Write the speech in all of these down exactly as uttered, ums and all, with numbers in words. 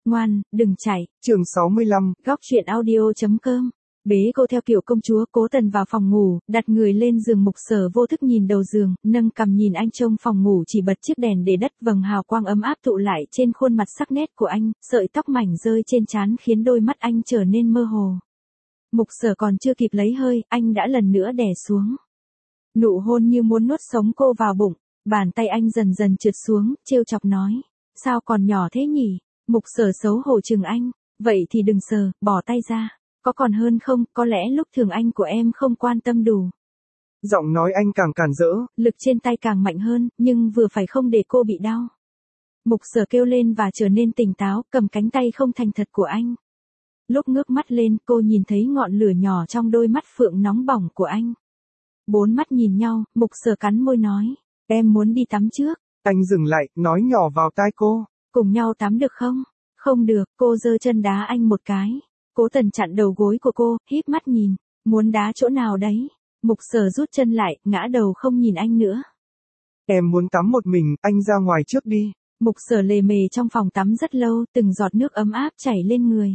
Ngoan, đừng chạy. Chương sáu mươi lăm. Góc truyện audio chấm com. Bế cô theo kiểu công chúa, Cố Tần vào phòng ngủ, đặt người lên giường. Mục Sở vô thức nhìn đầu giường, nâng cằm nhìn anh. Trong phòng ngủ chỉ bật chiếc đèn để đất, vầng hào quang ấm áp tụ lại trên khuôn mặt sắc nét của anh, sợi tóc mảnh rơi trên trán khiến đôi mắt anh trở nên mơ hồ. Mục Sở còn chưa kịp lấy hơi, anh đã lần nữa đè xuống. Nụ hôn như muốn nuốt sống cô vào bụng, bàn tay anh dần dần trượt xuống, trêu chọc nói, sao còn nhỏ thế nhỉ? Mục Sở xấu hổ chừng anh, vậy thì đừng sờ, bỏ tay ra. Có còn hơn không, có lẽ lúc thường anh của em không quan tâm đủ. Giọng nói anh càng cản rỡ, lực trên tay càng mạnh hơn, nhưng vừa phải không để cô bị đau. Mục Sở kêu lên và trở nên tỉnh táo, cầm cánh tay không thành thật của anh. Lúc ngước mắt lên, cô nhìn thấy ngọn lửa nhỏ trong đôi mắt phượng nóng bỏng của anh. Bốn mắt nhìn nhau, Mục Sở cắn môi nói, em muốn đi tắm trước. Anh dừng lại, nói nhỏ vào tai cô. Cùng nhau tắm được không? Không được, cô giơ chân đá anh một cái. Cố Tần chặn đầu gối của cô, híp mắt nhìn, muốn đá chỗ nào đấy? Mục Sở rút chân lại, ngã đầu không nhìn anh nữa. Em muốn tắm một mình, anh ra ngoài trước đi. Mục Sở lề mề trong phòng tắm rất lâu, từng giọt nước ấm áp chảy lên người.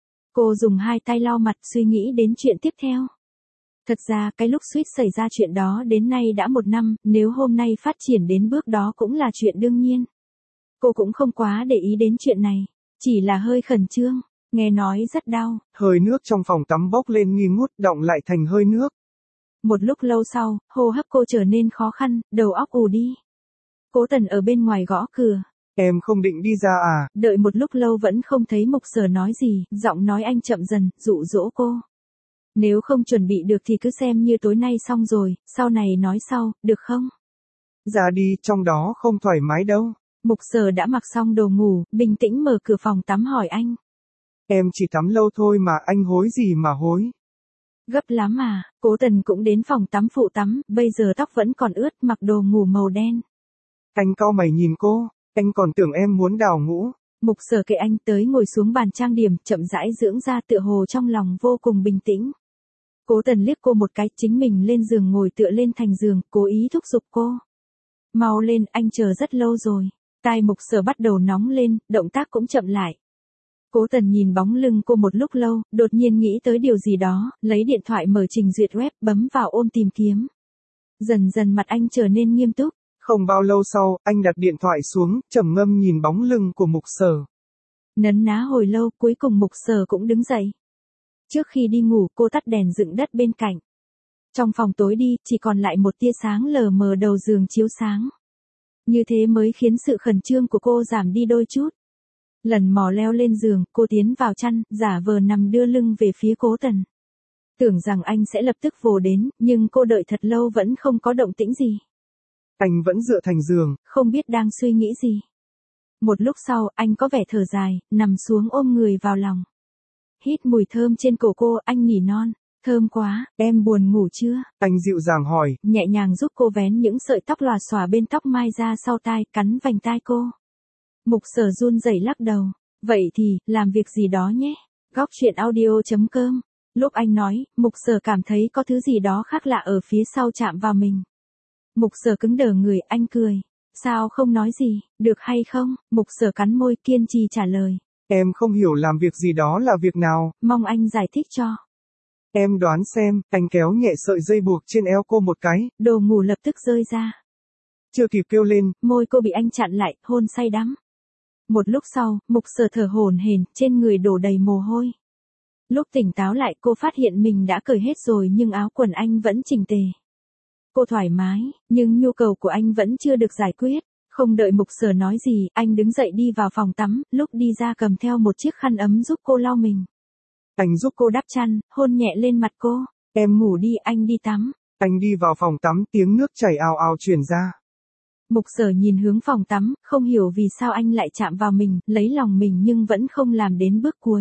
Cô dùng hai tay lau mặt, suy nghĩ đến chuyện tiếp theo. Thật ra cái lúc suýt xảy ra chuyện đó đến nay đã một năm, nếu hôm nay phát triển đến bước đó cũng là chuyện đương nhiên. Cô cũng không quá để ý đến chuyện này, chỉ là hơi khẩn trương, nghe nói rất đau. Hơi nước trong phòng tắm bốc lên nghi ngút, đọng lại thành hơi nước. Một lúc lâu sau, hô hấp cô trở nên khó khăn, đầu óc ù đi. Cố Tần ở bên ngoài gõ cửa. Em không định đi ra à? Đợi một lúc lâu vẫn không thấy Mục Sở nói gì, giọng nói anh chậm dần, dụ dỗ cô. Nếu không chuẩn bị được thì cứ xem như tối nay xong rồi, sau này nói sau, được không? Ra đi, trong đó không thoải mái đâu. Mục Sở đã mặc xong đồ ngủ, bình tĩnh mở cửa phòng tắm hỏi anh. Em chỉ tắm lâu thôi mà, anh hối gì mà hối. Gấp lắm mà. Cố Tần cũng đến phòng tắm phụ tắm, bây giờ tóc vẫn còn ướt, mặc đồ ngủ màu đen. Anh cau mày nhìn cô, anh còn tưởng em muốn đào ngũ. Mục Sở kệ anh tới ngồi xuống bàn trang điểm, chậm rãi dưỡng ra, tựa hồ trong lòng vô cùng bình tĩnh. Cố Tần liếc cô một cái, chính mình lên giường ngồi tựa lên thành giường, cố ý thúc giục cô. Mau lên, anh chờ rất lâu rồi. Tai Mục Sở bắt đầu nóng lên, động tác cũng chậm lại. Cố Tần nhìn bóng lưng cô một lúc lâu, đột nhiên nghĩ tới điều gì đó, lấy điện thoại mở trình duyệt web, bấm vào ôm tìm kiếm. Dần dần mặt anh trở nên nghiêm túc. Không bao lâu sau, anh đặt điện thoại xuống, trầm ngâm nhìn bóng lưng của Mục Sở. Nấn ná hồi lâu, cuối cùng Mục Sở cũng đứng dậy. Trước khi đi ngủ, cô tắt đèn dựng đất bên cạnh. Trong phòng tối đi, chỉ còn lại một tia sáng lờ mờ đầu giường chiếu sáng. Như thế mới khiến sự khẩn trương của cô giảm đi đôi chút. Lần mò leo lên giường, cô tiến vào chăn, giả vờ nằm đưa lưng về phía Cố Tần. Tưởng rằng anh sẽ lập tức vồ đến, nhưng cô đợi thật lâu vẫn không có động tĩnh gì. Anh vẫn dựa thành giường, không biết đang suy nghĩ gì. Một lúc sau, anh có vẻ thở dài, nằm xuống ôm người vào lòng. Hít mùi thơm trên cổ cô, anh nỉ non, thơm quá, em buồn ngủ chưa? Anh dịu dàng hỏi, nhẹ nhàng giúp cô vén những sợi tóc lòa xòa bên tóc mai ra sau tai, cắn vành tai cô. Mục Sở run rẩy lắc đầu, vậy thì, làm việc gì đó nhé. Góc truyện audio chấm com. Lúc anh nói, Mục Sở cảm thấy có thứ gì đó khác lạ ở phía sau chạm vào mình. Mục Sở cứng đờ người, anh cười. Sao không nói gì, được hay không? Mục Sở cắn môi, kiên trì trả lời. Em không hiểu làm việc gì đó là việc nào. Mong anh giải thích cho. Em đoán xem, anh kéo nhẹ sợi dây buộc trên eo cô một cái. Đồ ngủ lập tức rơi ra. Chưa kịp kêu lên, môi cô bị anh chặn lại, hôn say đắm. Một lúc sau, Mục Sở thở hổn hển, trên người đổ đầy mồ hôi. Lúc tỉnh táo lại, cô phát hiện mình đã cởi hết rồi nhưng áo quần anh vẫn chỉnh tề. Cô thoải mái, nhưng nhu cầu của anh vẫn chưa được giải quyết. Không đợi Mục Sở nói gì, anh đứng dậy đi vào phòng tắm, lúc đi ra cầm theo một chiếc khăn ấm giúp cô lau mình. Anh giúp cô đắp chăn, hôn nhẹ lên mặt cô. Em ngủ đi, anh đi tắm. Anh đi vào phòng tắm, tiếng nước chảy ào ào truyền ra. Mục Sở nhìn hướng phòng tắm, không hiểu vì sao anh lại chạm vào mình, lấy lòng mình nhưng vẫn không làm đến bước cuối.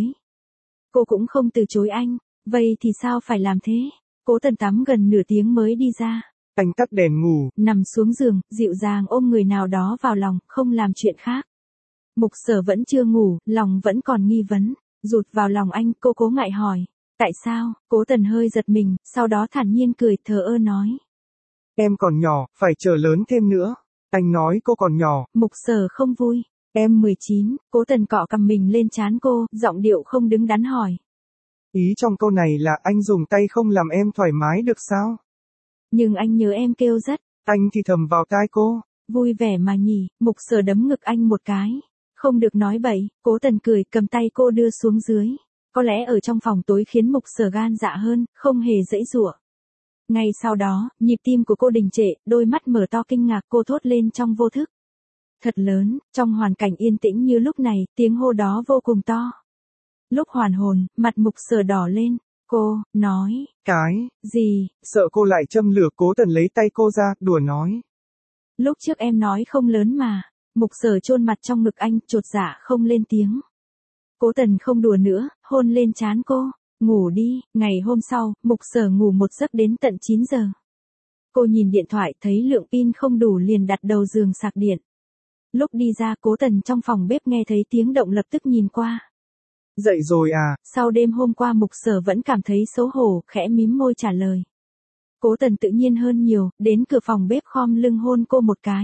Cô cũng không từ chối anh, vậy thì sao phải làm thế? Cố Tần tắm gần nửa tiếng mới đi ra. Anh tắt đèn ngủ, nằm xuống giường, dịu dàng ôm người nào đó vào lòng, không làm chuyện khác. Mục Sở vẫn chưa ngủ, lòng vẫn còn nghi vấn, rụt vào lòng anh, cô cố ngại hỏi. Tại sao? Cố Tần hơi giật mình, sau đó thản nhiên cười, thờ ơ nói. Em còn nhỏ, phải chờ lớn thêm nữa. Anh nói cô còn nhỏ. Mục Sở không vui. Em mười chín, Cố Tần cọ cằm mình lên trán cô, giọng điệu không đứng đắn hỏi. Ý trong câu này là anh dùng tay không làm em thoải mái được sao? Nhưng anh nhớ em kêu rất. Anh thì thầm vào tai cô. Vui vẻ mà nhỉ, Mục Sở đấm ngực anh một cái. Không được nói bậy, Cố Tần cười cầm tay cô đưa xuống dưới. Có lẽ ở trong phòng tối khiến Mục Sở gan dạ hơn, không hề giãy giụa. Ngay sau đó, nhịp tim của cô đình trệ, đôi mắt mở to kinh ngạc, cô thốt lên trong vô thức. Thật lớn, trong hoàn cảnh yên tĩnh như lúc này, tiếng hô đó vô cùng to. Lúc hoàn hồn, mặt Mục Sở đỏ lên. Cô, nói. Cái. Gì? Sợ cô lại châm lửa, Cố Tần lấy tay cô ra, đùa nói. Lúc trước em nói không lớn mà. Mục Sở chôn mặt trong ngực anh, chột dạ không lên tiếng. Cố Tần không đùa nữa, hôn lên trán cô. Ngủ đi. Ngày hôm sau, Mục Sở ngủ một giấc đến tận chín giờ. Cô nhìn điện thoại thấy lượng pin không đủ liền đặt đầu giường sạc điện. Lúc đi ra, Cố Tần trong phòng bếp nghe thấy tiếng động lập tức nhìn qua. Dậy rồi à? Sau đêm hôm qua Mục Sở vẫn cảm thấy xấu hổ, khẽ mím môi trả lời. Cố Tần tự nhiên hơn nhiều, đến cửa phòng bếp khom lưng hôn cô một cái.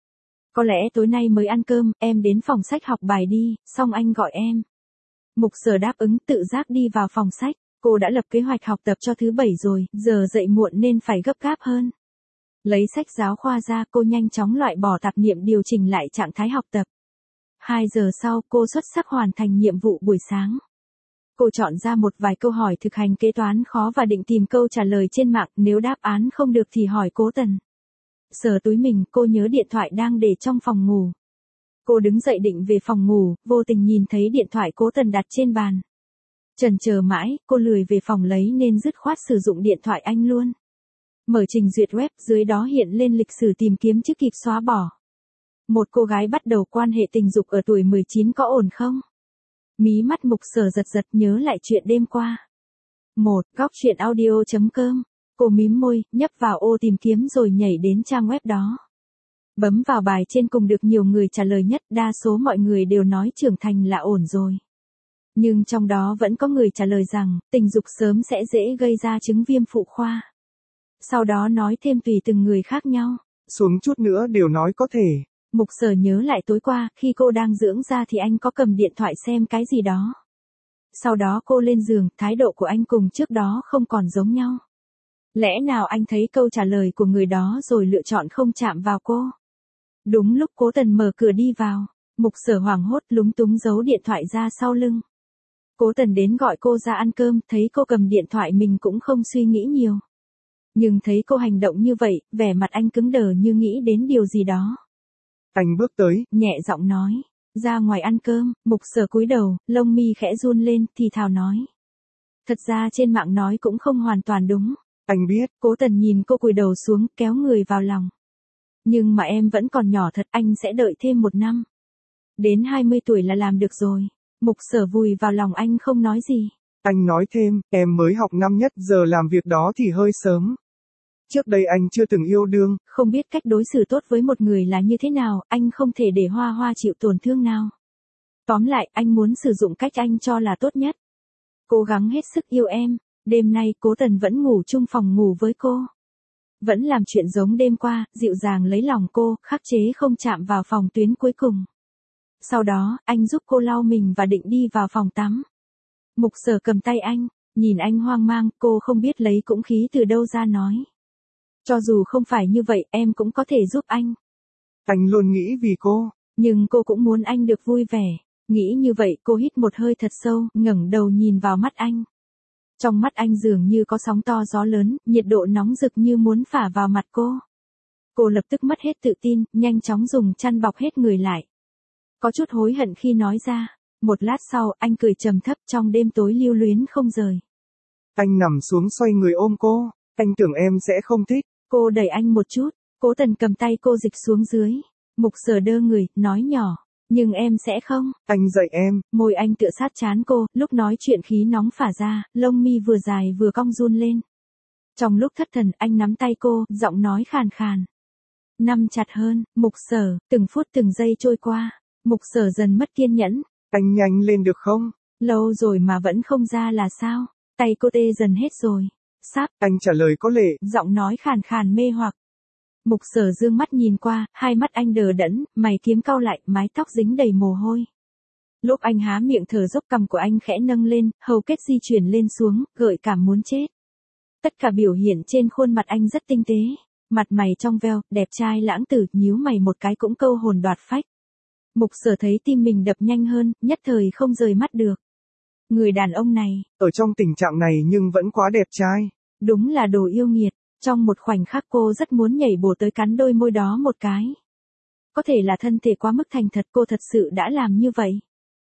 Có lẽ tối nay mới ăn cơm, em đến phòng sách học bài đi, xong anh gọi em. Mục Sở đáp ứng tự giác đi vào phòng sách, cô đã lập kế hoạch học tập cho thứ bảy rồi, giờ dậy muộn nên phải gấp gáp hơn. Lấy sách giáo khoa ra, cô nhanh chóng loại bỏ tạp niệm điều chỉnh lại trạng thái học tập. Hai giờ sau, cô xuất sắc hoàn thành nhiệm vụ buổi sáng. Cô chọn ra một vài câu hỏi thực hành kế toán khó và định tìm câu trả lời trên mạng, nếu đáp án không được thì hỏi Cố Tần. Sờ túi mình, cô nhớ điện thoại đang để trong phòng ngủ. Cô đứng dậy định về phòng ngủ, vô tình nhìn thấy điện thoại Cố Tần đặt trên bàn. Chần chờ mãi, cô lười về phòng lấy nên dứt khoát sử dụng điện thoại anh luôn. Mở trình duyệt web, dưới đó hiện lên lịch sử tìm kiếm chứ kịp xóa bỏ. Một cô gái bắt đầu quan hệ tình dục ở tuổi mười chín có ổn không? Mí mắt Mục Sở giật giật nhớ lại chuyện đêm qua. Một, góc chuyện audio chấm com. Cô mím môi, nhấp vào ô tìm kiếm rồi nhảy đến trang web đó. Bấm vào bài trên cùng được nhiều người trả lời nhất, đa số mọi người đều nói trưởng thành là ổn rồi. Nhưng trong đó vẫn có người trả lời rằng, tình dục sớm sẽ dễ gây ra chứng viêm phụ khoa. Sau đó nói thêm tùy từng người khác nhau. Xuống chút nữa đều nói có thể. Mục Sở nhớ lại tối qua, khi cô đang dưỡng da thì anh có cầm điện thoại xem cái gì đó. Sau đó cô lên giường, thái độ của anh cùng trước đó không còn giống nhau. Lẽ nào anh thấy câu trả lời của người đó rồi lựa chọn không chạm vào cô? Đúng lúc Cố Tần mở cửa đi vào, Mục Sở hoảng hốt lúng túng giấu điện thoại ra sau lưng. Cố Tần đến gọi cô ra ăn cơm, thấy cô cầm điện thoại mình cũng không suy nghĩ nhiều. Nhưng thấy cô hành động như vậy, vẻ mặt anh cứng đờ như nghĩ đến điều gì đó. Anh bước tới, nhẹ giọng nói, ra ngoài ăn cơm. Mục Sở cúi đầu, lông mi khẽ run lên, thì thào nói. Thật ra trên mạng nói cũng không hoàn toàn đúng. Anh biết. Cố Tần nhìn cô cúi đầu xuống, kéo người vào lòng. Nhưng mà em vẫn còn nhỏ thật, anh sẽ đợi thêm một năm. Đến hai mươi tuổi là làm được rồi. Mục Sở vùi vào lòng anh không nói gì. Anh nói thêm, em mới học năm nhất, giờ làm việc đó thì hơi sớm. Trước đây anh chưa từng yêu đương. Không biết cách đối xử tốt với một người là như thế nào, anh không thể để Hoa Hoa chịu tổn thương nào. Tóm lại, anh muốn sử dụng cách anh cho là tốt nhất. Cố gắng hết sức yêu em. Đêm nay, Cố Tần vẫn ngủ chung phòng ngủ với cô. Vẫn làm chuyện giống đêm qua, dịu dàng lấy lòng cô, khắc chế không chạm vào phòng tuyến cuối cùng. Sau đó, anh giúp cô lau mình và định đi vào phòng tắm. Mục Sở cầm tay anh, nhìn anh hoang mang, cô không biết lấy dũng khí từ đâu ra nói. Cho dù không phải như vậy, em cũng có thể giúp anh. Anh luôn nghĩ vì cô. Nhưng cô cũng muốn anh được vui vẻ. Nghĩ như vậy, cô hít một hơi thật sâu, ngẩng đầu nhìn vào mắt anh. Trong mắt anh dường như có sóng to gió lớn, nhiệt độ nóng rực như muốn phả vào mặt cô. Cô lập tức mất hết tự tin, nhanh chóng dùng chăn bọc hết người lại. Có chút hối hận khi nói ra. Một lát sau, anh cười trầm thấp trong đêm tối lưu luyến không rời. Anh nằm xuống xoay người ôm cô. Anh tưởng em sẽ không thích. Cô đẩy anh một chút. Cố Tần cầm tay cô dịch xuống dưới. Mục Sở đơ người, nói nhỏ. Nhưng em sẽ không. Anh dạy em. Môi anh tựa sát trán cô, lúc nói chuyện khí nóng phả ra, lông mi vừa dài vừa cong run lên. Trong lúc thất thần, anh nắm tay cô, giọng nói khàn khàn. Nắm chặt hơn. Mục Sở, từng phút từng giây trôi qua. Mục Sở dần mất kiên nhẫn. Anh nhanh lên được không? Lâu rồi mà vẫn không ra là sao? Tay cô tê dần hết rồi. Sắp. Anh trả lời có lệ. Giọng nói khàn khàn mê hoặc. Mục Sở dương mắt nhìn qua, hai mắt anh đờ đẫn, mày kiếm cau lại, mái tóc dính đầy mồ hôi. Lúc anh há miệng thở dốc, cằm của anh khẽ nâng lên, hầu kết di chuyển lên xuống, gợi cảm muốn chết. Tất cả biểu hiện trên khuôn mặt anh rất tinh tế, mặt mày trong veo, đẹp trai lãng tử, nhíu mày một cái cũng câu hồn đoạt phách. Mục Sở thấy tim mình đập nhanh hơn, nhất thời không rời mắt được. Người đàn ông này, ở trong tình trạng này nhưng vẫn quá đẹp trai. Đúng là đồ yêu nghiệt, trong một khoảnh khắc cô rất muốn nhảy bổ tới cắn đôi môi đó một cái. Có thể là thân thể quá mức thành thật, cô thật sự đã làm như vậy.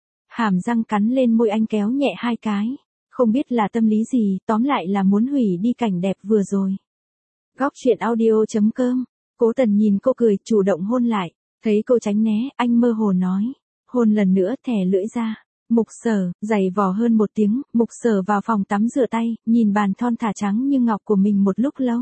Hàm răng cắn lên môi anh, kéo nhẹ hai cái. Không biết là tâm lý gì, tóm lại là muốn hủy đi cảnh đẹp vừa rồi. Góc truyện audio chấm com. Cố Tần nhìn cô cười, chủ động hôn lại. Thấy cô tránh né, anh mơ hồ nói. Hôn lần nữa, thè lưỡi ra. Mục Sở, giày vò hơn một tiếng, Mục Sở vào phòng tắm rửa tay, nhìn bàn thon thả trắng như ngọc của mình một lúc lâu.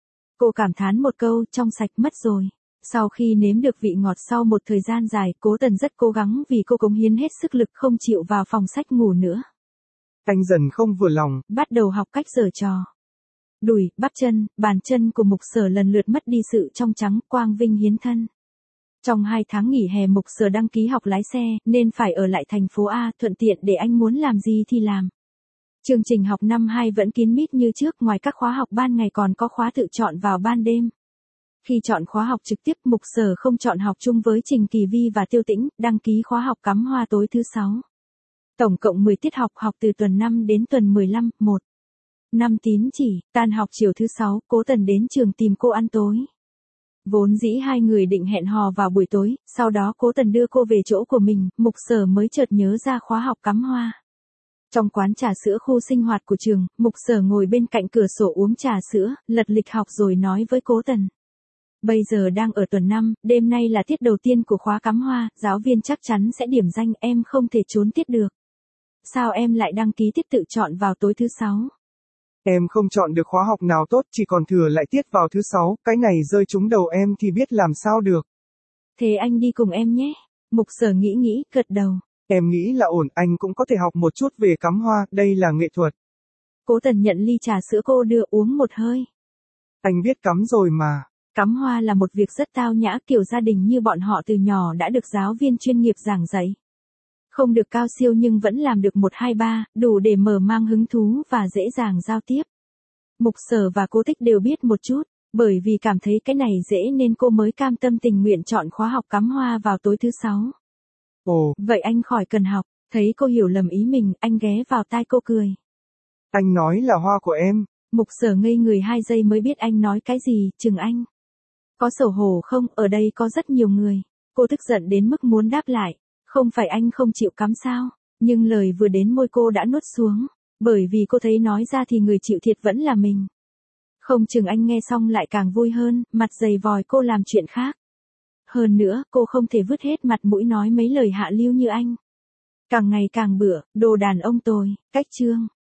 Cô cảm thán một câu, trong sạch mất rồi. Sau khi nếm được vị ngọt sau một thời gian dài, Cố Tần rất cố gắng vì cô cống hiến hết sức lực không chịu vào phòng sách ngủ nữa. Anh dần không vừa lòng, bắt đầu học cách giở trò. Đùi, bắp chân, bàn chân của Mục Sở lần lượt mất đi sự trong trắng, quang vinh hiến thân. Trong hai tháng nghỉ hè Mục Sở đăng ký học lái xe, nên phải ở lại thành phố A, thuận tiện để anh muốn làm gì thì làm. Chương trình học năm hai vẫn kín mít như trước, ngoài các khóa học ban ngày còn có khóa tự chọn vào ban đêm. Khi chọn khóa học trực tiếp, Mục Sở không chọn học chung với Trình Kỳ Vi và Tiêu Tĩnh, đăng ký khóa học cắm hoa tối thứ sáu. Tổng cộng mười tiết học, học từ tuần năm đến tuần mười lăm, một. Năm tín chỉ, tan học chiều thứ sáu, Cố Tần đến trường tìm cô ăn tối. Vốn dĩ hai người định hẹn hò vào buổi tối, sau đó Cố Tần đưa cô về chỗ của mình, Mục Sở mới chợt nhớ ra khóa học cắm hoa. Trong quán trà sữa khu sinh hoạt của trường, Mục Sở ngồi bên cạnh cửa sổ uống trà sữa, lật lịch học rồi nói với Cố Tần. Bây giờ đang ở tuần năm, đêm nay là tiết đầu tiên của khóa cắm hoa, giáo viên chắc chắn sẽ điểm danh, em không thể trốn tiết được. Sao em lại đăng ký tiết tự chọn vào tối thứ sáu? Em không chọn được khóa học nào tốt, chỉ còn thừa lại tiết vào thứ sáu, cái này rơi trúng đầu em thì biết làm sao được. Thế anh đi cùng em nhé. Mục Sở nghĩ nghĩ, gật đầu. Em nghĩ là ổn, anh cũng có thể học một chút về cắm hoa, đây là nghệ thuật. Cố Tần nhận ly trà sữa cô đưa uống một hơi. Anh biết cắm rồi mà. Cắm hoa là một việc rất tao nhã, kiểu gia đình như bọn họ từ nhỏ đã được giáo viên chuyên nghiệp giảng dạy. Không được cao siêu nhưng vẫn làm được một hai ba, đủ để mở mang hứng thú và dễ dàng giao tiếp. Mục Sở và Cố Tích đều biết một chút, bởi vì cảm thấy cái này dễ nên cô mới cam tâm tình nguyện chọn khóa học cắm hoa vào tối thứ sáu. Ồ, vậy anh khỏi cần học, thấy cô hiểu lầm ý mình, anh ghé vào tai cô cười. Anh nói là hoa của em. Mục Sở ngây người hai giây mới biết anh nói cái gì, chừng anh. Có xấu hổ không, ở đây có rất nhiều người. Cô tức giận đến mức muốn đáp lại. Không phải anh không chịu cắm sao, nhưng lời vừa đến môi cô đã nuốt xuống, bởi vì cô thấy nói ra thì người chịu thiệt vẫn là mình. Không chừng anh nghe xong lại càng vui hơn, mặt dày vòi cô làm chuyện khác. Hơn nữa, cô không thể vứt hết mặt mũi nói mấy lời hạ lưu như anh. Càng ngày càng bựa, đồ đàn ông tồi, cách chương.